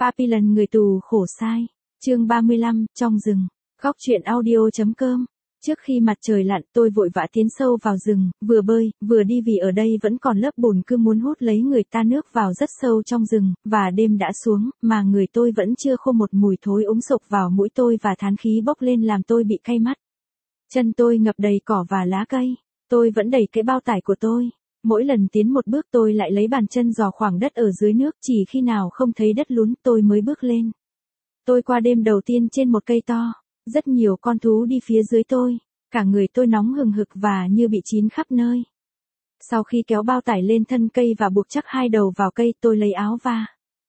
Papillon người tù khổ sai. Chương 35, trong rừng. Góc truyện audio.com. Trước khi mặt trời lặn, tôi vội vã tiến sâu vào rừng, vừa bơi, vừa đi vì ở đây vẫn còn lớp bùn cứ muốn hút lấy người ta nước vào rất sâu trong rừng, và đêm đã xuống, mà người tôi vẫn chưa khô, một mùi thối úng sộc vào mũi tôi và thán khí bốc lên làm tôi bị cay mắt. Chân tôi ngập đầy cỏ và lá cây. Tôi vẫn đẩy cái bao tải của tôi. Mỗi lần tiến một bước tôi lại lấy bàn chân dò khoảng đất ở dưới nước, chỉ khi nào không thấy đất lún tôi mới bước lên. Tôi qua đêm đầu tiên trên một cây to. Rất nhiều con thú đi phía dưới tôi. Cả người tôi nóng hừng hực và như bị chín khắp nơi. Sau khi kéo bao tải lên thân cây và buộc chắc hai đầu vào cây, tôi lấy áo và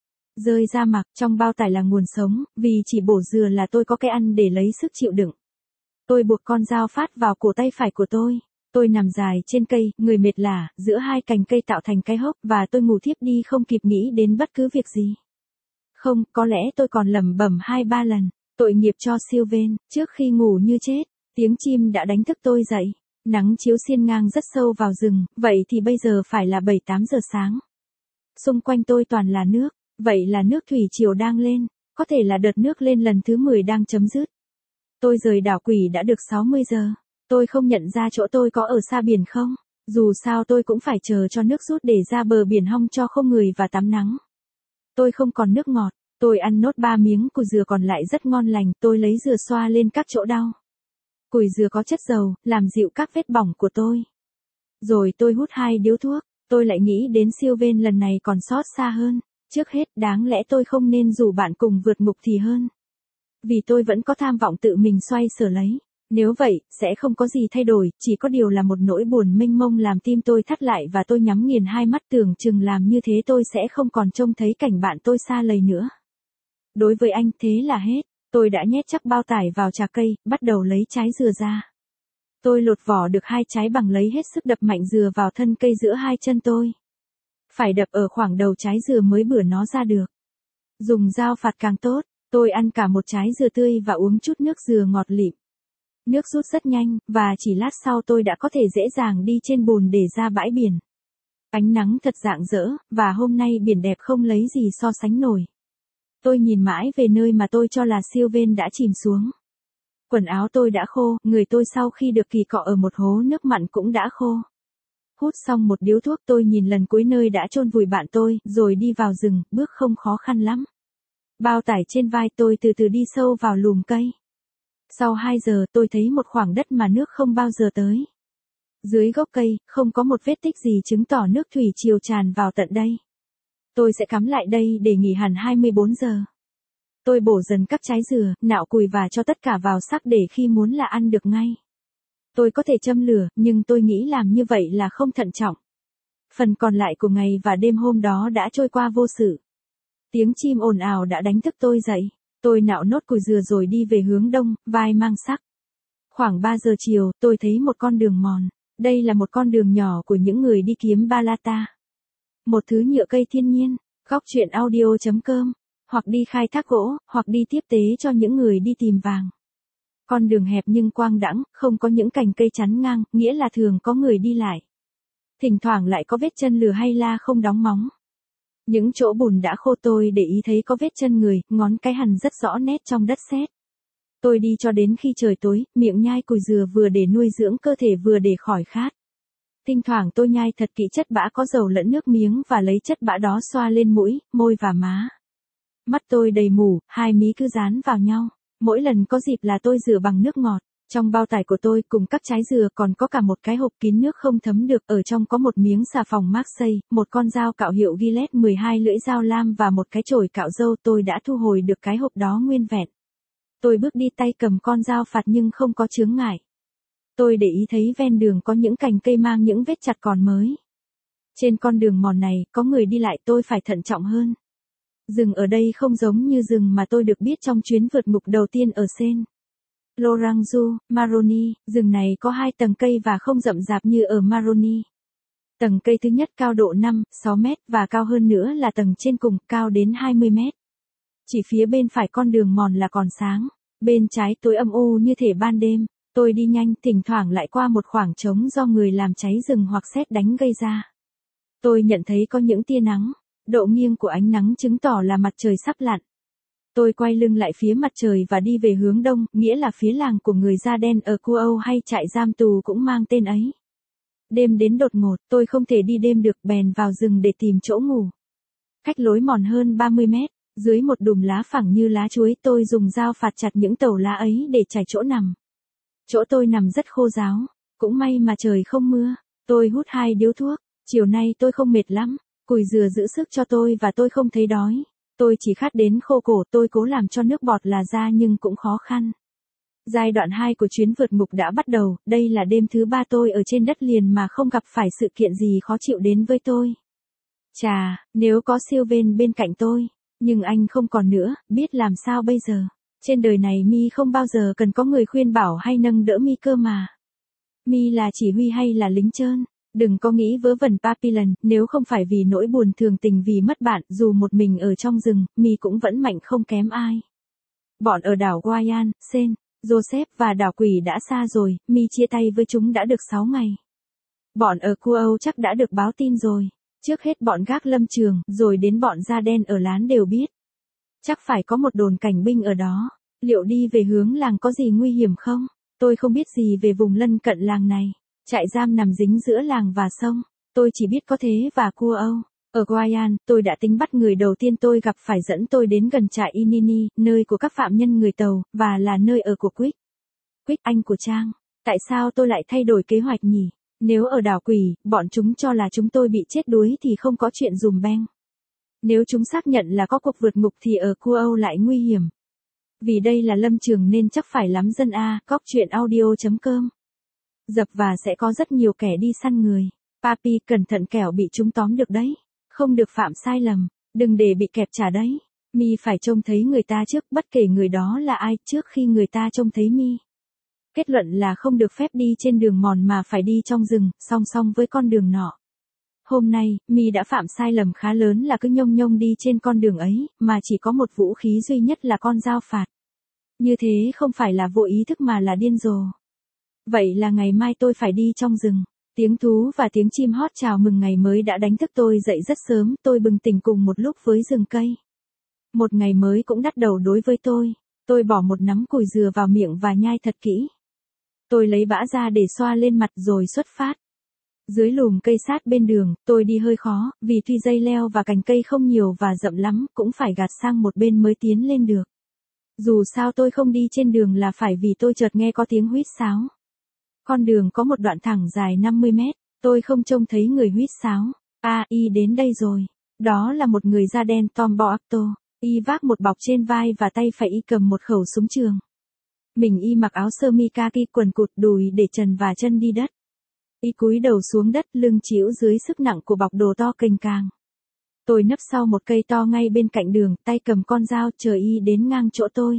rơi ra mặc. Trong bao tải là nguồn sống, vì chỉ bổ dừa là tôi có cái ăn để lấy sức chịu đựng. Tôi buộc con dao phát vào cổ tay phải của tôi. Tôi nằm dài trên cây, người mệt lả, giữa hai cành cây tạo thành cái hốc, và tôi ngủ thiếp đi không kịp nghĩ đến bất cứ việc gì. Không, có lẽ tôi còn lẩm bẩm 2-3 lần. Tội nghiệp cho Sylvain, trước khi ngủ như chết, tiếng chim đã đánh thức tôi dậy. Nắng chiếu xiên ngang rất sâu vào rừng, vậy thì bây giờ phải là 7-8 giờ sáng. Xung quanh tôi toàn là nước, vậy là nước thủy triều đang lên, có thể là đợt nước lên lần thứ 10 đang chấm dứt. Tôi rời đảo Quỷ đã được 60 giờ. Tôi không nhận ra chỗ tôi có ở xa biển không, dù sao tôi cũng phải chờ cho nước rút để ra bờ biển hong cho không người và tắm nắng. Tôi không còn nước ngọt, tôi ăn nốt 3 miếng cùi dừa còn lại rất ngon lành, tôi lấy dừa xoa lên các chỗ đau. Cùi dừa có chất dầu, làm dịu các vết bỏng của tôi. Rồi tôi hút 2 điếu thuốc, tôi lại nghĩ đến Sylvain lần này còn xót xa hơn. Trước hết, đáng lẽ tôi không nên rủ bạn cùng vượt ngục thì hơn. Vì tôi vẫn có tham vọng tự mình xoay sở lấy. Nếu vậy, sẽ không có gì thay đổi, chỉ có điều là một nỗi buồn mênh mông làm tim tôi thắt lại và tôi nhắm nghiền hai mắt, tưởng chừng làm như thế tôi sẽ không còn trông thấy cảnh bạn tôi xa lầy nữa. Đối với anh, thế là hết. Tôi đã nhét chắc bao tải vào trà cây, bắt đầu lấy trái dừa ra. Tôi lột vỏ được 2 trái bằng lấy hết sức đập mạnh dừa vào thân cây giữa hai chân tôi. Phải đập ở khoảng đầu trái dừa mới bửa nó ra được. Dùng dao phạt càng tốt. Tôi ăn cả một trái dừa tươi và uống chút nước dừa ngọt lịm. Nước rút rất nhanh, và chỉ lát sau tôi đã có thể dễ dàng đi trên bùn để ra bãi biển. Ánh nắng thật rạng rỡ, và hôm nay biển đẹp không lấy gì so sánh nổi. Tôi nhìn mãi về nơi mà tôi cho là Sylvain đã chìm xuống. Quần áo tôi đã khô, người tôi sau khi được kỳ cọ ở một hố nước mặn cũng đã khô. Hút xong một điếu thuốc, tôi nhìn lần cuối nơi đã chôn vùi bạn tôi, rồi đi vào rừng, bước không khó khăn lắm. Bao tải trên vai tôi từ từ đi sâu vào lùm cây. Sau 2 giờ tôi thấy một khoảng đất mà nước không bao giờ tới. Dưới gốc cây, không có một vết tích gì chứng tỏ nước thủy triều tràn vào tận đây. Tôi sẽ cắm lại đây để nghỉ hẳn 24 giờ. Tôi bổ dần các trái dừa, nạo cùi và cho tất cả vào sắc để khi muốn là ăn được ngay. Tôi có thể châm lửa, nhưng tôi nghĩ làm như vậy là không thận trọng. Phần còn lại của ngày và đêm hôm đó đã trôi qua vô sự. Tiếng chim ồn ào đã đánh thức tôi dậy. Tôi nạo nốt cùi dừa rồi đi về hướng đông, vai mang sắc. Khoảng 3 giờ chiều, tôi thấy một con đường mòn. Đây là một con đường nhỏ của những người đi kiếm balata. Một thứ nhựa cây thiên nhiên. Góc truyện audio.com. Hoặc đi khai thác gỗ, hoặc đi tiếp tế cho những người đi tìm vàng. Con đường hẹp nhưng quang đãng, không có những cành cây chắn ngang, nghĩa là thường có người đi lại. Thỉnh thoảng lại có vết chân lừa hay la không đóng móng. Những chỗ bùn đã khô tôi để ý thấy có vết chân người, ngón cái hằn rất rõ nét trong đất sét. Tôi đi cho đến khi trời tối, miệng nhai cùi dừa vừa để nuôi dưỡng cơ thể vừa để khỏi khát. Thỉnh thoảng tôi nhai thật kỹ chất bã có dầu lẫn nước miếng và lấy chất bã đó xoa lên mũi, môi và má. Mắt tôi đầy mù, hai mí cứ dán vào nhau. Mỗi lần có dịp là tôi rửa bằng nước ngọt. Trong bao tải của tôi cùng các trái dừa còn có cả một cái hộp kín nước không thấm được, ở trong có một miếng xà phòng Marseille, một con dao cạo hiệu Gillette 12 lưỡi dao lam và một cái chổi cạo râu. Tôi đã thu hồi được cái hộp đó nguyên vẹn. Tôi bước đi tay cầm con dao phạt nhưng không có chướng ngại. Tôi để ý thấy ven đường có những cành cây mang những vết chặt còn mới. Trên con đường mòn này, có người đi lại, tôi phải thận trọng hơn. Rừng ở đây không giống như rừng mà tôi được biết trong chuyến vượt ngục đầu tiên ở Saint Laurent Maroni. Rừng này có 2 tầng cây và không rậm rạp như ở Maroni. Tầng cây thứ nhất cao độ 5-6 mét và cao hơn nữa là tầng trên cùng, cao đến 20 mét. Chỉ phía bên phải con đường mòn là còn sáng, bên trái tối âm u như thể ban đêm. Tôi đi nhanh, thỉnh thoảng lại qua một khoảng trống do người làm cháy rừng hoặc sét đánh gây ra. Tôi nhận thấy có những tia nắng. độ nghiêng của ánh nắng chứng tỏ là mặt trời sắp lặn. Tôi quay lưng lại phía mặt trời và đi về hướng đông, nghĩa là phía làng của người da đen ở Cua Âu hay trại giam tù cũng mang tên ấy. Đêm đến đột ngột, tôi không thể đi đêm được, bèn vào rừng để tìm chỗ ngủ. Cách lối mòn hơn 30 mét, dưới một đùm lá phẳng như lá chuối, tôi dùng dao phạt chặt những tàu lá ấy để trải chỗ nằm. Chỗ tôi nằm rất khô ráo, cũng may mà trời không mưa. Tôi hút 2 điếu thuốc, chiều nay tôi không mệt lắm, cùi dừa giữ sức cho tôi và tôi không thấy đói. Tôi chỉ khát đến khô cổ, tôi cố làm cho nước bọt là ra nhưng cũng khó khăn. Giai đoạn 2 của chuyến vượt ngục đã bắt đầu, đây là đêm thứ 3 tôi ở trên đất liền mà không gặp phải sự kiện gì khó chịu đến với tôi. Chà, nếu có Sylvain bên cạnh tôi, nhưng anh không còn nữa, biết làm sao bây giờ. Trên đời này Mi không bao giờ cần có người khuyên bảo hay nâng đỡ Mi cơ mà. Mi là chỉ huy hay là lính trơn? Đừng có nghĩ vớ vẩn Papillon, nếu không phải vì nỗi buồn thường tình vì mất bạn, dù một mình ở trong rừng, Mi cũng vẫn mạnh không kém ai. Bọn ở đảo Guayan, Saint Joseph và đảo Quỷ đã xa rồi, Mi chia tay với chúng đã được 6 ngày. Bọn ở Cua Âu chắc đã được báo tin rồi. Trước hết bọn gác lâm trường, rồi đến bọn da đen ở lán đều biết. Chắc phải có một đồn cảnh binh ở đó. Liệu đi về hướng làng có gì nguy hiểm không? Tôi không biết gì về vùng lân cận làng này. Trại giam nằm dính giữa làng và sông. Tôi chỉ biết có thế và Cua Âu. Ở Guayan, tôi đã tính bắt người đầu tiên tôi gặp phải dẫn tôi đến gần trại Inini, nơi của các phạm nhân người Tàu, và là nơi ở của Quick. Quick, anh của Trang. Tại sao tôi lại thay đổi kế hoạch nhỉ? Nếu ở đảo Quỷ, bọn chúng cho là chúng tôi bị chết đuối thì không có chuyện dùm beng. Nếu chúng xác nhận là có cuộc vượt ngục thì ở Cua Âu lại nguy hiểm. Vì đây là lâm trường nên chắc phải lắm dân Cóc truyện audio.com. Dập và sẽ có rất nhiều kẻ đi săn người. Papi, cẩn thận kẻo bị chúng tóm được đấy. Không được phạm sai lầm, đừng để bị kẹp trả đấy. Mi phải trông thấy người ta trước, bất kể người đó là ai, trước khi người ta trông thấy Mi. Kết luận là không được phép đi trên đường mòn mà phải đi trong rừng, song song với con đường nọ. Hôm nay, Mi đã phạm sai lầm khá lớn là cứ nhông nhông đi trên con đường ấy, mà chỉ có một vũ khí duy nhất là con dao phạt. Như thế không phải là vô ý thức mà là điên rồ. Vậy là ngày mai tôi phải đi trong rừng. Tiếng thú và tiếng chim hót chào mừng ngày mới đã đánh thức tôi dậy rất sớm, tôi bừng tỉnh cùng một lúc với rừng cây. Một ngày mới cũng đắt đầu đối với tôi. Tôi bỏ một nắm cùi dừa vào miệng và nhai thật kỹ. Tôi lấy bã ra để xoa lên mặt rồi xuất phát. Dưới lùm cây sát bên đường, tôi đi hơi khó, vì tuy dây leo và cành cây không nhiều và rậm lắm, cũng phải gạt sang một bên mới tiến lên được. Dù sao tôi không đi trên đường là phải vì tôi chợt nghe có tiếng huýt sáo. Con đường có một đoạn thẳng dài 50 mét, tôi không trông thấy người huýt sáo. Y đến đây rồi. Đó là một người da đen Tom Boacto. Y vác một bọc trên vai và tay phải Y cầm một khẩu súng trường. Mình Y mặc áo sơ mi kaki quần cụt đùi để trần và chân đi đất. Y cúi đầu xuống đất, lưng chĩu dưới sức nặng của bọc đồ to kềnh càng. Tôi nấp sau một cây to ngay bên cạnh đường, tay cầm con dao chờ Y đến ngang chỗ tôi.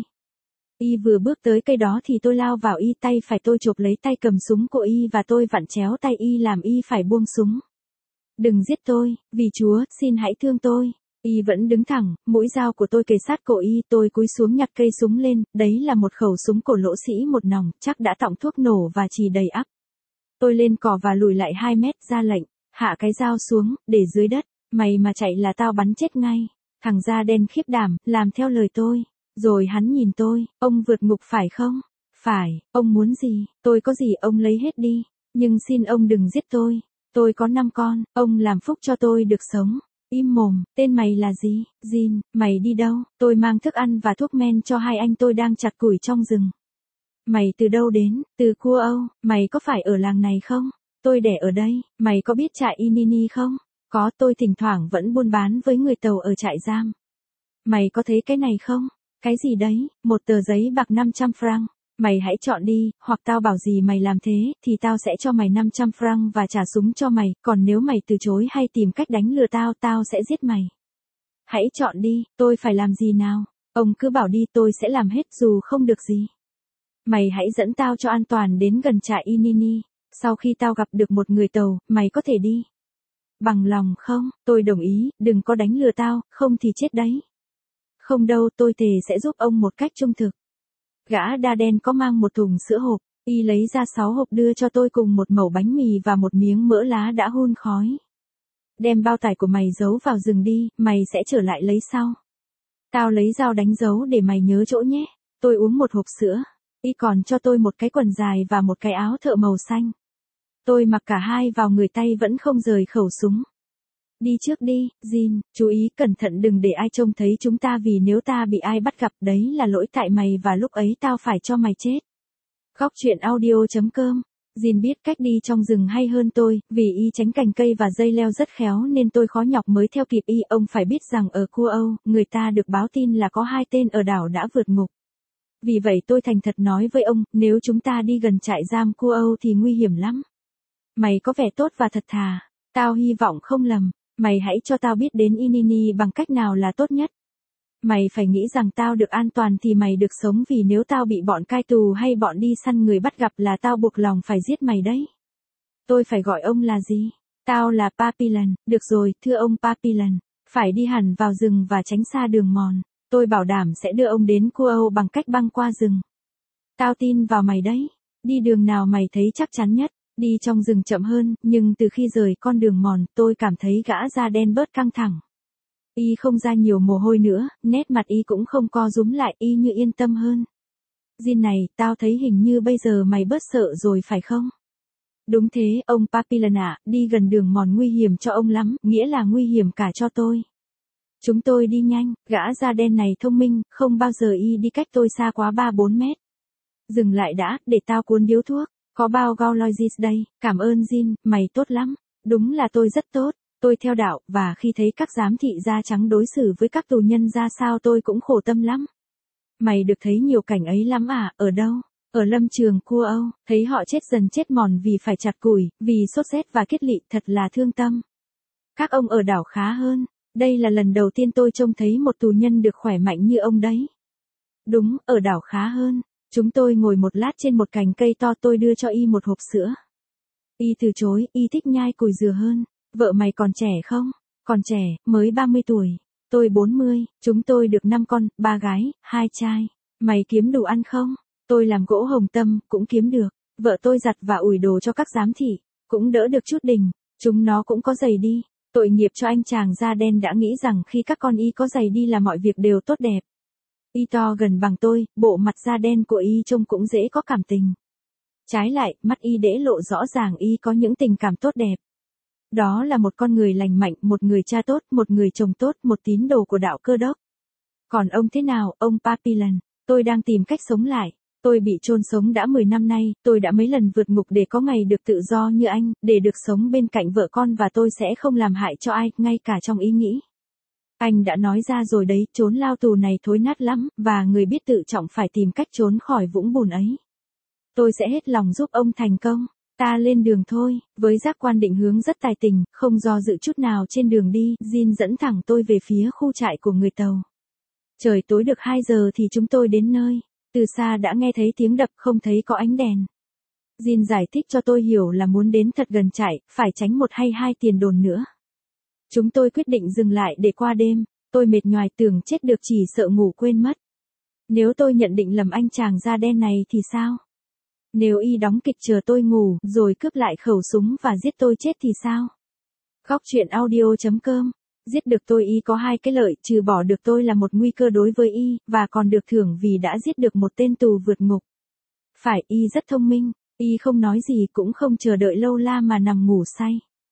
Y vừa bước tới cây đó thì tôi lao vào Y, tay phải tôi chộp lấy tay cầm súng của Y và tôi vặn chéo tay Y làm Y phải buông súng. Đừng giết tôi, vì Chúa, xin hãy thương tôi. Y vẫn đứng thẳng, mũi dao của tôi kề sát cổ Y, tôi cúi xuống nhặt cây súng lên, đấy là một khẩu súng cổ lỗ sĩ một nòng, chắc đã tọng thuốc nổ và chì đầy ắp. Tôi lên cỏ và lùi lại 2 mét, ra lệnh, hạ cái dao xuống, để dưới đất, mày mà chạy là tao bắn chết ngay. Thằng da đen khiếp đảm, làm theo lời tôi. Rồi hắn nhìn tôi, ông vượt ngục phải không? Phải, ông muốn gì, tôi có gì ông lấy hết đi, nhưng xin ông đừng giết tôi có 5 con, ông làm phúc cho tôi được sống. Im mồm, tên mày là gì? Jin, mày đi đâu? Tôi mang thức ăn và thuốc men cho hai anh tôi đang chặt củi trong rừng. Mày từ đâu đến? Từ Cua Âu, mày có phải ở làng này không? Tôi đẻ ở đây, mày có biết trại Inini không? Có, tôi thỉnh thoảng vẫn buôn bán với người Tàu ở trại giam. Mày có thấy cái này không? Cái gì đấy? Một tờ giấy bạc 500 franc. Mày hãy chọn đi, hoặc tao bảo gì mày làm thế, thì tao sẽ cho mày 500 franc và trả súng cho mày, còn nếu mày từ chối hay tìm cách đánh lừa tao sẽ giết mày. Hãy chọn đi, tôi phải làm gì nào? Ông cứ bảo đi, tôi sẽ làm hết dù không được gì. Mày hãy dẫn tao cho an toàn đến gần trại Inini, sau khi tao gặp được một người Tàu, mày có thể đi. Bằng lòng không? Tôi đồng ý, đừng có đánh lừa tao, không thì chết đấy. Không đâu, tôi thề sẽ giúp ông một cách trung thực. Gã da đen có mang một thùng sữa hộp, Y lấy ra 6 hộp đưa cho tôi cùng một mẩu bánh mì và một miếng mỡ lá đã hun khói. Đem bao tải của mày giấu vào rừng đi, mày sẽ trở lại lấy sau. Tao lấy dao đánh dấu để mày nhớ chỗ nhé. Tôi uống một hộp sữa. Y còn cho tôi một cái quần dài và một cái áo thợ màu xanh. Tôi mặc cả hai vào người, tay vẫn không rời khẩu súng. Đi trước đi, Jin, chú ý cẩn thận đừng để ai trông thấy chúng ta, vì nếu ta bị ai bắt gặp đấy là lỗi tại mày và lúc ấy tao phải cho mày chết. Góc truyện audio.com. Jin biết cách đi trong rừng hay hơn tôi, vì y tránh cành cây và dây leo rất khéo nên tôi khó nhọc mới theo kịp y. Ông phải biết rằng ở Cua Âu, người ta được báo tin là có 2 tên ở đảo đã vượt ngục. Vì vậy tôi thành thật nói với ông, nếu chúng ta đi gần trại giam Cua Âu thì nguy hiểm lắm. Mày có vẻ tốt và thật thà, tao hy vọng không lầm. Mày hãy cho tao biết đến Inini bằng cách nào là tốt nhất. Mày phải nghĩ rằng tao được an toàn thì mày được sống, vì nếu tao bị bọn cai tù hay bọn đi săn người bắt gặp là tao buộc lòng phải giết mày đấy. Tôi phải gọi ông là gì? Tao là Papillon, được rồi, thưa ông Papillon. Phải đi hẳn vào rừng và tránh xa đường mòn. Tôi bảo đảm sẽ đưa ông đến Cua Âu bằng cách băng qua rừng. Tao tin vào mày đấy. Đi đường nào mày thấy chắc chắn nhất? Đi trong rừng chậm hơn, nhưng từ khi rời con đường mòn, tôi cảm thấy gã da đen bớt căng thẳng. Y không ra nhiều mồ hôi nữa, nét mặt y cũng không co rúm lại, y như yên tâm hơn. Jin này, tao thấy hình như bây giờ mày bớt sợ rồi phải không? Đúng thế, ông Papillon ạ, đi gần đường mòn nguy hiểm cho ông lắm, nghĩa là nguy hiểm cả cho tôi. Chúng tôi đi nhanh, gã da đen này thông minh, không bao giờ y đi cách tôi xa quá 3-4 mét. Dừng lại đã, để tao cuốn điếu thuốc. Có bao Gauloisis đây, cảm ơn Jin, mày tốt lắm. Đúng là tôi rất tốt. Tôi theo đạo, và khi thấy các giám thị da trắng đối xử với các tù nhân ra sao tôi cũng khổ tâm lắm. Mày được thấy nhiều cảnh ấy lắm à, ở đâu? Ở lâm trường Cua Âu, thấy họ chết dần chết mòn vì phải chặt củi, vì sốt rét và kết lị, thật là thương tâm. Các ông ở đảo khá hơn. Đây là lần đầu tiên tôi trông thấy một tù nhân được khỏe mạnh như ông đấy. Đúng, ở đảo khá hơn. Chúng tôi ngồi một lát trên một cành cây to, tôi đưa cho y một hộp sữa. Y từ chối, y thích nhai củi dừa hơn. Vợ mày còn trẻ không? Còn trẻ, mới 30 tuổi. Tôi 40, chúng tôi được 5 con, 3 gái, 2 trai. Mày kiếm đủ ăn không? Tôi làm gỗ hồng tâm, cũng kiếm được. Vợ tôi giặt và ủi đồ cho các giám thị, cũng đỡ được chút đỉnh. Chúng nó cũng có giày đi. Tội nghiệp cho anh chàng da đen đã nghĩ rằng khi các con y có giày đi là mọi việc đều tốt đẹp. Y to gần bằng tôi, bộ mặt da đen của y trông cũng dễ có cảm tình. Trái lại, mắt y để lộ rõ ràng y có những tình cảm tốt đẹp. Đó là một con người lành mạnh, một người cha tốt, một người chồng tốt, một tín đồ của đạo Cơ Đốc. Còn ông thế nào, ông Papillon? Tôi đang tìm cách sống lại. Tôi bị chôn sống đã 10 năm nay, tôi đã mấy lần vượt ngục để có ngày được tự do như anh, để được sống bên cạnh vợ con, và tôi sẽ không làm hại cho ai, ngay cả trong ý nghĩ. Anh đã nói ra rồi đấy, chốn lao tù này thối nát lắm, và người biết tự trọng phải tìm cách trốn khỏi vũng bùn ấy. Tôi sẽ hết lòng giúp ông thành công. Ta lên đường thôi, với giác quan định hướng rất tài tình, không do dự chút nào trên đường đi, Jin dẫn thẳng tôi về phía khu trại của người Tàu. Trời tối được 2 giờ thì chúng tôi đến nơi. Từ xa đã nghe thấy tiếng đập, không thấy có ánh đèn. Jin giải thích cho tôi hiểu là muốn đến thật gần trại, phải tránh 1 hay 2 tiền đồn nữa. Chúng tôi quyết định dừng lại để qua đêm. Tôi mệt nhoài, tưởng chết được, chỉ sợ ngủ quên mất. Nếu tôi nhận định lầm anh chàng da đen này thì sao? Nếu y đóng kịch chờ tôi ngủ, rồi cướp lại khẩu súng và giết tôi chết thì sao? Góc truyện audio.com. Giết được tôi y có 2 cái lợi, trừ bỏ được tôi là một nguy cơ đối với y, và còn được thưởng vì đã giết được một tên tù vượt ngục. Phải, y rất thông minh, y không nói gì cũng không chờ đợi lâu la mà nằm ngủ say.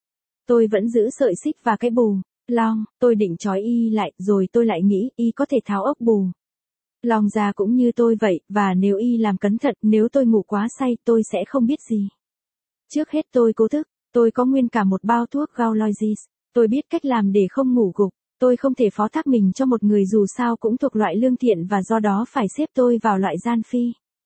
Tôi vẫn giữ sợi xích và cái bù. Long, tôi định trói y lại, rồi tôi lại nghĩ y có thể tháo ốc bù. Long già cũng như tôi vậy, và nếu y làm cẩn thận, nếu tôi ngủ quá say, tôi sẽ không biết gì. Trước hết tôi cố thức, tôi có nguyên cả một bao thuốc Gauloisis. Tôi biết cách làm để không ngủ gục. Tôi không thể phó thác mình cho một người dù sao cũng thuộc loại lương thiện, và do đó phải xếp tôi vào loại gian phi.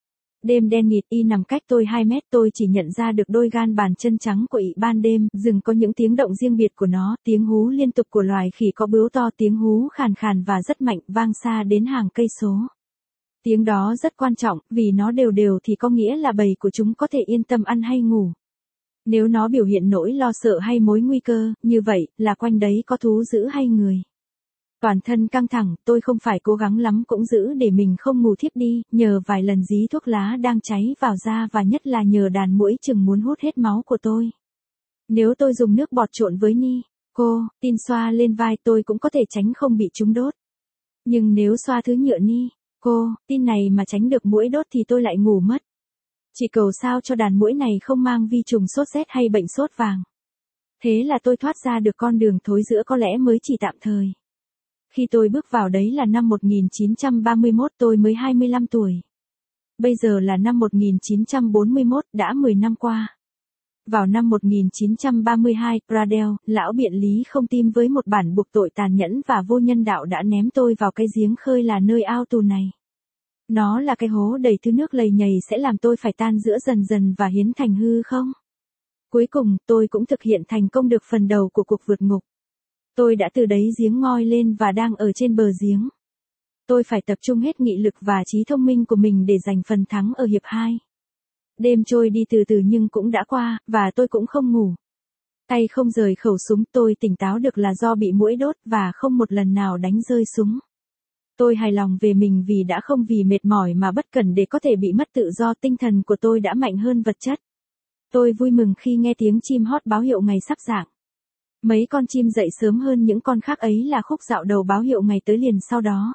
Đêm đen nghịt, y nằm cách tôi 2 mét, tôi chỉ nhận ra được đôi gan bàn chân trắng của y. Ban đêm, rừng có những tiếng động riêng biệt của nó, tiếng hú liên tục của loài khỉ có bướu to, tiếng hú khàn khàn và rất mạnh, vang xa đến hàng cây số. Tiếng đó rất quan trọng, vì nó đều đều thì có nghĩa là bầy của chúng có thể yên tâm ăn hay ngủ. Nếu nó biểu hiện nỗi lo sợ hay mối nguy cơ, như vậy, là quanh đấy có thú dữ hay người. Toàn thân căng thẳng, tôi không phải cố gắng lắm cũng giữ để mình không ngủ thiếp đi, nhờ vài lần dí thuốc lá đang cháy vào da, và nhất là nhờ đàn muỗi chừng muốn hút hết máu của tôi. Nếu tôi dùng nước bọt trộn với ni Cô, tin xoa lên vai tôi cũng có thể tránh không bị chúng đốt. Nhưng nếu xoa thứ nhựa ni, cô, tin này mà tránh được muỗi đốt thì tôi lại ngủ mất. Chỉ cầu sao cho đàn muỗi này không mang vi trùng sốt rét hay bệnh sốt vàng. Thế là tôi thoát ra được con đường thối giữa có lẽ mới chỉ tạm thời. Khi tôi bước vào đấy là năm 1931, tôi mới 25 tuổi. Bây giờ là năm 1941, đã 10 năm qua. Vào năm 1932, Pradel, lão biện lý không tim với một bản buộc tội tàn nhẫn và vô nhân đạo đã ném tôi vào cái giếng khơi là nơi ao tù này. Nó là cái hố đầy thứ nước lầy nhầy sẽ làm tôi phải tan rã dần dần và hiến thành hư không? Cuối cùng, tôi cũng thực hiện thành công được phần đầu của cuộc vượt ngục. Tôi đã từ đấy giếng ngoi lên và đang ở trên bờ giếng. Tôi phải tập trung hết nghị lực và trí thông minh của mình để giành phần thắng ở hiệp 2. Đêm trôi đi từ từ nhưng cũng đã qua, và tôi cũng không ngủ. Tay không rời khẩu súng, tôi tỉnh táo được là do bị muỗi đốt và không một lần nào đánh rơi súng. Tôi hài lòng về mình vì đã không vì mệt mỏi mà bất cẩn để có thể bị mất tự do, tinh thần của tôi đã mạnh hơn vật chất. Tôi vui mừng khi nghe tiếng chim hót báo hiệu ngày sắp rạng. Mấy con chim dậy sớm hơn những con khác ấy là khúc dạo đầu báo hiệu ngày tới liền sau đó.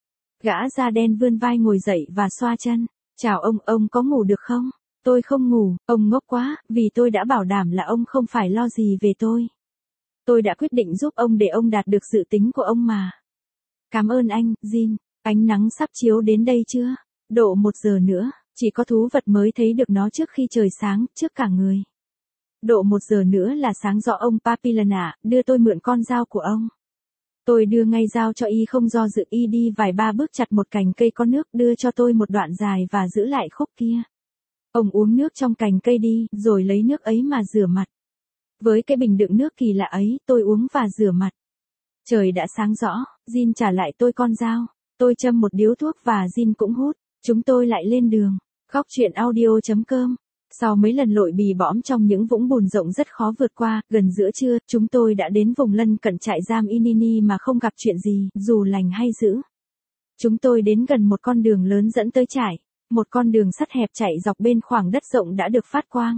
Gã da đen vươn vai ngồi dậy và xoa chân. Chào ông có ngủ được không? Tôi không ngủ, ông ngốc quá, vì tôi đã bảo đảm là ông không phải lo gì về tôi. Tôi đã quyết định giúp ông để ông đạt được dự tính của ông mà. Cảm ơn anh, Jin. Ánh nắng sắp chiếu đến đây chưa? Độ 1 giờ nữa, chỉ có thú vật mới thấy được nó trước khi trời sáng, trước cả người. Độ 1 giờ nữa là sáng rõ ông Papillon ạ, đưa tôi mượn con dao của ông. Tôi đưa ngay dao cho y không do dự, y đi vài ba bước chặt một cành cây có nước đưa cho tôi một đoạn dài và giữ lại khúc kia. Ông uống nước trong cành cây đi, rồi lấy nước ấy mà rửa mặt. Với cái bình đựng nước kỳ lạ ấy, tôi uống và rửa mặt. Trời đã sáng rõ, Jin trả lại tôi con dao. Tôi châm một điếu thuốc và Jin cũng hút. Chúng tôi lại lên đường. Góc chuyện audio.com. Sau mấy lần lội bì bõm trong những vũng bùn rộng rất khó vượt qua, gần giữa trưa, chúng tôi đã đến vùng lân cận trại giam Inini mà không gặp chuyện gì, dù lành hay dữ. Chúng tôi đến gần một con đường lớn dẫn tới trại. Một con đường sắt hẹp chạy dọc bên khoảng đất rộng đã được phát quang.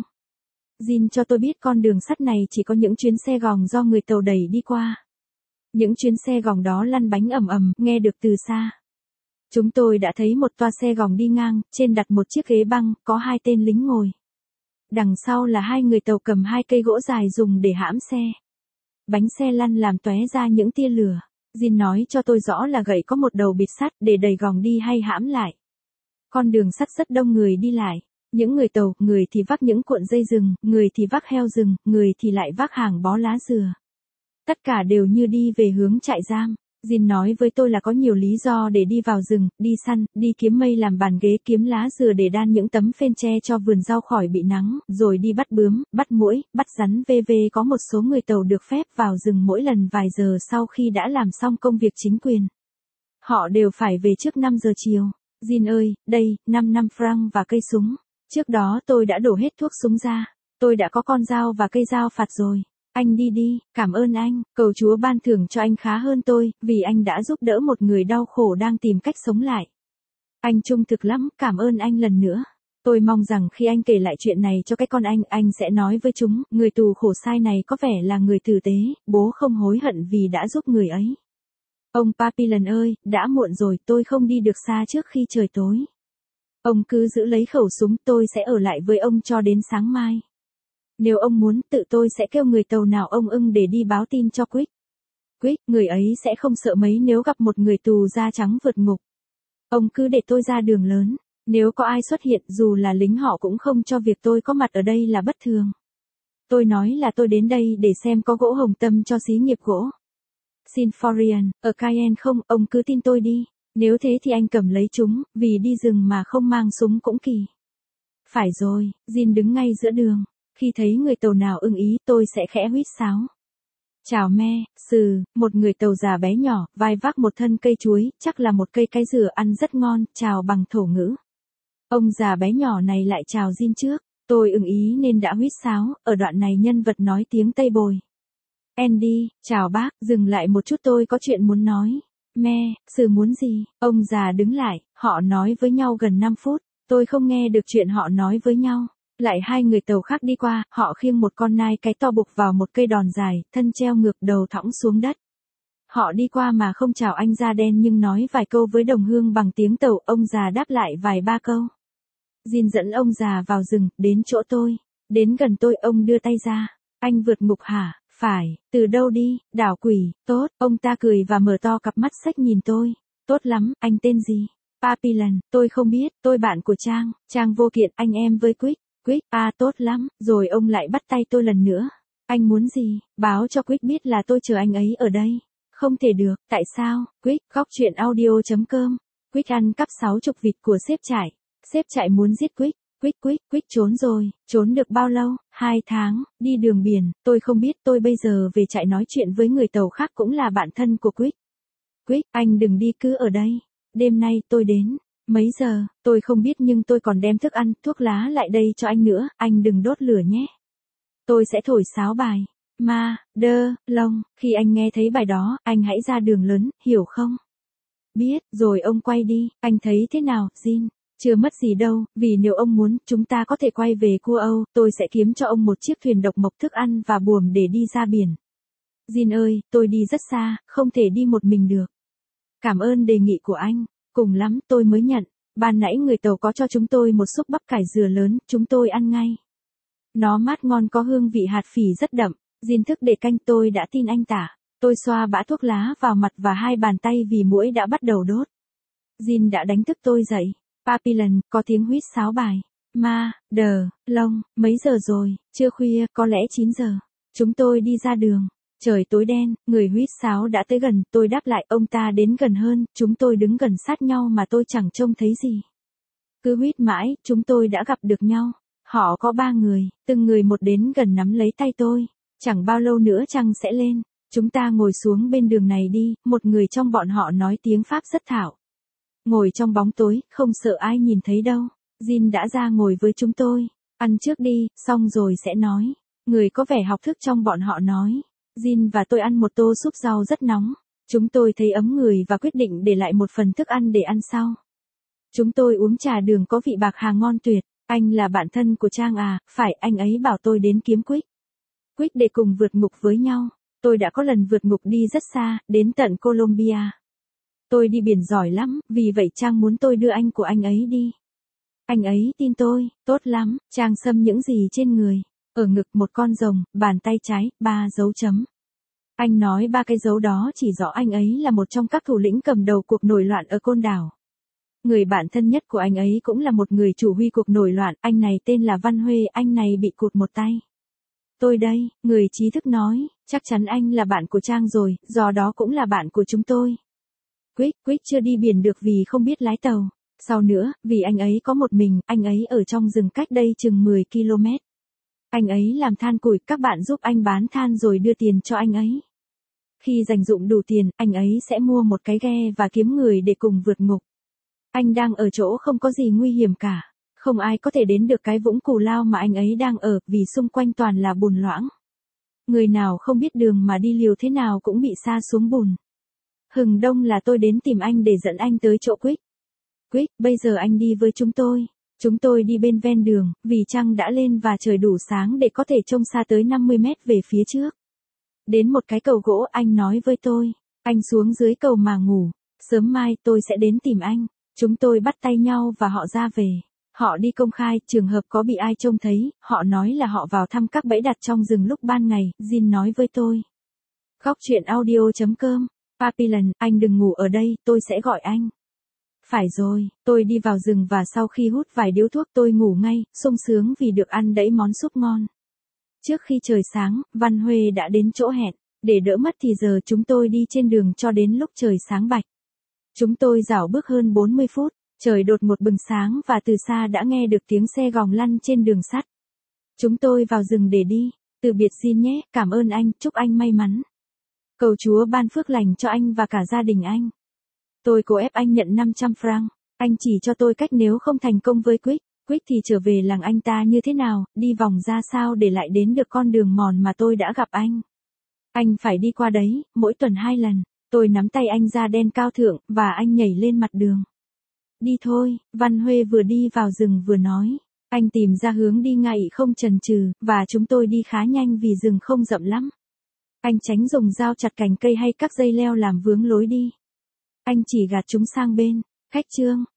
Jin cho tôi biết con đường sắt này chỉ có những chuyến xe gòng do người tàu đẩy đi qua. Những chuyến xe gòng đó lăn bánh ầm ầm, nghe được từ xa. Chúng tôi đã thấy một toa xe gòng đi ngang, trên đặt một chiếc ghế băng, có 2 tên lính ngồi. Đằng sau là 2 người tàu cầm 2 cây gỗ dài dùng để hãm xe. Bánh xe lăn làm tóe ra những tia lửa. Jin nói cho tôi rõ là gậy có một đầu bịt sắt để đẩy gòng đi hay hãm lại. Con đường sắt rất đông người đi lại. Những người tàu, người thì vác những cuộn dây rừng, người thì vác heo rừng, người thì lại vác hàng bó lá dừa. Tất cả đều như đi về hướng trại giam. Jin nói với tôi là có nhiều lý do để đi vào rừng, đi săn, đi kiếm mây làm bàn ghế, kiếm lá dừa để đan những tấm phên tre cho vườn rau khỏi bị nắng, rồi đi bắt bướm, bắt muỗi, bắt rắn v.v. Có một số người tàu được phép vào rừng mỗi lần vài giờ sau khi đã làm xong công việc chính quyền. Họ đều phải về trước 5 giờ chiều. Jin ơi, đây, 5 franc và cây súng. Trước đó tôi đã đổ hết thuốc súng ra. Tôi đã có con dao và cây dao phạt rồi. Anh đi đi, cảm ơn anh, cầu Chúa ban thưởng cho anh khá hơn tôi, vì anh đã giúp đỡ một người đau khổ đang tìm cách sống lại. Anh trung thực lắm, cảm ơn anh lần nữa. Tôi mong rằng khi anh kể lại chuyện này cho cái con anh sẽ nói với chúng, người tù khổ sai này có vẻ là người tử tế, bố không hối hận vì đã giúp người ấy. Ông Papillon ơi, đã muộn rồi, tôi không đi được xa trước khi trời tối. Ông cứ giữ lấy khẩu súng, tôi sẽ ở lại với ông cho đến sáng mai. Nếu ông muốn, tự tôi sẽ kêu người tàu nào ông ưng để đi báo tin cho Quick. Quick, người ấy sẽ không sợ mấy nếu gặp một người tù da trắng vượt ngục. Ông cứ để tôi ra đường lớn. Nếu có ai xuất hiện, dù là lính họ cũng không cho việc tôi có mặt ở đây là bất thường. Tôi nói là tôi đến đây để xem có gỗ hồng tâm cho xí nghiệp gỗ Sinforian, ở Cayenne không, ông cứ tin tôi đi. Nếu thế thì anh cầm lấy chúng, vì đi rừng mà không mang súng cũng kỳ. Phải rồi, Jin đứng ngay giữa đường. Khi thấy người tàu nào ưng ý, tôi sẽ khẽ huýt sáo. Chào me, một người tàu già bé nhỏ, vai vác một thân cây chuối, chắc là một cây cái dừa ăn rất ngon, chào bằng thổ ngữ. Ông già bé nhỏ này lại chào Jin trước. Tôi ưng ý nên đã huýt sáo, ở đoạn này nhân vật nói tiếng Tây Bồi. Andy, chào bác, dừng lại một chút tôi có chuyện muốn nói. Me, muốn gì? Ông già đứng lại, họ nói với nhau gần 5 phút, tôi không nghe được chuyện họ nói với nhau. Lại hai người tàu khác đi qua, họ khiêng một con nai cái to buộc vào một cây đòn dài, thân treo ngược đầu thõng xuống đất. Họ đi qua mà không chào anh da đen nhưng nói vài câu với đồng hương bằng tiếng tàu, ông già đáp lại vài ba câu. Jin dẫn ông già vào rừng, đến chỗ tôi. Đến gần tôi, ông đưa tay ra. Anh vượt ngục hả? Phải, từ đâu đi, đảo quỷ, tốt, ông ta cười và mở to cặp mắt sách nhìn tôi. Tốt lắm, anh tên gì? Papillon, tôi không biết, tôi bạn của Trang, Trang vô kiện, anh em với Quick. Quick, tốt lắm, rồi ông lại bắt tay tôi lần nữa. Anh muốn gì? Báo cho Quick biết là tôi chờ anh ấy ở đây. Không thể được, tại sao? Quick, góc chuyện audio.com. Quick ăn cắp 60 vịt của sếp trại. Sếp trại muốn giết Quick. Quick trốn rồi, trốn được bao lâu? 2 tháng, đi đường biển, tôi không biết, tôi bây giờ về trại nói chuyện với người tàu khác cũng là bạn thân của Quick. Quick, anh đừng đi cứ ở đây. Đêm nay tôi đến. Mấy giờ, tôi không biết nhưng tôi còn đem thức ăn, thuốc lá lại đây cho anh nữa, anh đừng đốt lửa nhé. Tôi sẽ thổi sáo bài. Ma, đơ, lông, khi anh nghe thấy bài đó, anh hãy ra đường lớn, hiểu không? Biết, rồi ông quay đi, anh thấy thế nào, Jin? Chưa mất gì đâu, vì nếu ông muốn, chúng ta có thể quay về Cua Âu, tôi sẽ kiếm cho ông một chiếc thuyền độc mộc thức ăn và buồm để đi ra biển. Jin ơi, tôi đi rất xa, không thể đi một mình được. Cảm ơn đề nghị của anh, cùng lắm tôi mới nhận. Ban nãy người tàu có cho chúng tôi một xúc bắp cải dừa lớn, chúng tôi ăn ngay. Nó mát ngon có hương vị hạt phỉ rất đậm. Jin thức để canh tôi đã tin anh tả. Tôi xoa bã thuốc lá vào mặt và hai bàn tay vì muỗi đã bắt đầu đốt. Jin đã đánh thức tôi dậy. Papillon, có tiếng huýt sáo bài. Ma, đờ, lông, mấy giờ rồi? Trưa khuya, có lẽ 9 giờ. Chúng tôi đi ra đường. Trời tối đen, người huýt sáo đã tới gần, tôi đáp lại, ông ta đến gần hơn, chúng tôi đứng gần sát nhau mà tôi chẳng trông thấy gì. Cứ huýt mãi, chúng tôi đã gặp được nhau. Họ có 3 người, từng người một đến gần nắm lấy tay tôi. Chẳng bao lâu nữa trăng sẽ lên. Chúng ta ngồi xuống bên đường này đi, một người trong bọn họ nói tiếng Pháp rất thạo. Ngồi trong bóng tối, không sợ ai nhìn thấy đâu. Jin đã ra ngồi với chúng tôi. Ăn trước đi, xong rồi sẽ nói. Người có vẻ học thức trong bọn họ nói. Jin và tôi ăn một tô súp rau rất nóng. Chúng tôi thấy ấm người và quyết định để lại một phần thức ăn để ăn sau. Chúng tôi uống trà đường có vị bạc hà ngon tuyệt. Anh là bạn thân của Trang à? Phải, anh ấy bảo tôi đến kiếm Quick. Quick để cùng vượt ngục với nhau. Tôi đã có lần vượt ngục đi rất xa, đến tận Colombia. Tôi đi biển giỏi lắm, vì vậy Trang muốn tôi đưa anh của anh ấy đi. Anh ấy tin tôi, tốt lắm, Trang xăm những gì trên người. Ở ngực một con rồng, bàn tay trái, 3 dấu chấm. Anh nói 3 cái dấu đó chỉ rõ anh ấy là một trong các thủ lĩnh cầm đầu cuộc nổi loạn ở Côn Đảo. Người bạn thân nhất của anh ấy cũng là một người chủ huy cuộc nổi loạn, anh này tên là Văn Huê, anh này bị cụt một tay. Tôi đây, người trí thức nói, chắc chắn anh là bạn của Trang rồi, do đó cũng là bạn của chúng tôi. Quick chưa đi biển được vì không biết lái tàu. Sau nữa, vì anh ấy có một mình, anh ấy ở trong rừng cách đây chừng 10 km. Anh ấy làm than củi, các bạn giúp anh bán than rồi đưa tiền cho anh ấy. Khi dành dụm đủ tiền, anh ấy sẽ mua một cái ghe và kiếm người để cùng vượt ngục. Anh đang ở chỗ không có gì nguy hiểm cả. Không ai có thể đến được cái vũng cù lao mà anh ấy đang ở, vì xung quanh toàn là bùn loãng. Người nào không biết đường mà đi liều thế nào cũng bị sa xuống bùn. Hừng đông là tôi đến tìm anh để dẫn anh tới chỗ Quick. Quick, bây giờ anh đi với chúng tôi. Chúng tôi đi bên ven đường, vì trăng đã lên và trời đủ sáng để có thể trông xa tới 50 mét về phía trước. Đến một cái cầu gỗ, anh nói với tôi. Anh xuống dưới cầu mà ngủ. Sớm mai tôi sẽ đến tìm anh. Chúng tôi bắt tay nhau và họ ra về. Họ đi công khai, trường hợp có bị ai trông thấy, họ nói là họ vào thăm các bẫy đặt trong rừng lúc ban ngày, Jin nói với tôi. Góc chuyện audio.com. Papillon, anh đừng ngủ ở đây, tôi sẽ gọi anh. Phải rồi, tôi đi vào rừng và sau khi hút vài điếu thuốc tôi ngủ ngay, sung sướng vì được ăn đẫy món súp ngon. Trước khi trời sáng, Văn Huê đã đến chỗ hẹn. Để đỡ mất thì giờ chúng tôi đi trên đường cho đến lúc trời sáng bạch. Chúng tôi dạo bước hơn 40 phút, trời đột ngột bừng sáng và từ xa đã nghe được tiếng xe gòng lăn trên đường sắt. Chúng tôi vào rừng để đi. Từ biệt Jin nhé, cảm ơn anh, chúc anh may mắn. Cầu Chúa ban phước lành cho anh và cả gia đình anh. Tôi cố ép anh nhận 500 franc. Anh chỉ cho tôi cách nếu không thành công với Quick. Quick thì trở về làng anh ta như thế nào, đi vòng ra sao để lại đến được con đường mòn mà tôi đã gặp anh. Anh phải đi qua đấy, mỗi tuần 2 lần. Tôi nắm tay anh da đen cao thượng, và anh nhảy lên mặt đường. Đi thôi, Văn Huê vừa đi vào rừng vừa nói. Anh tìm ra hướng đi ngay không chần chừ, và chúng tôi đi khá nhanh vì rừng không rậm lắm. Anh tránh dùng dao chặt cành cây hay các dây leo làm vướng lối đi. Anh chỉ gạt chúng sang bên. Khách Trương,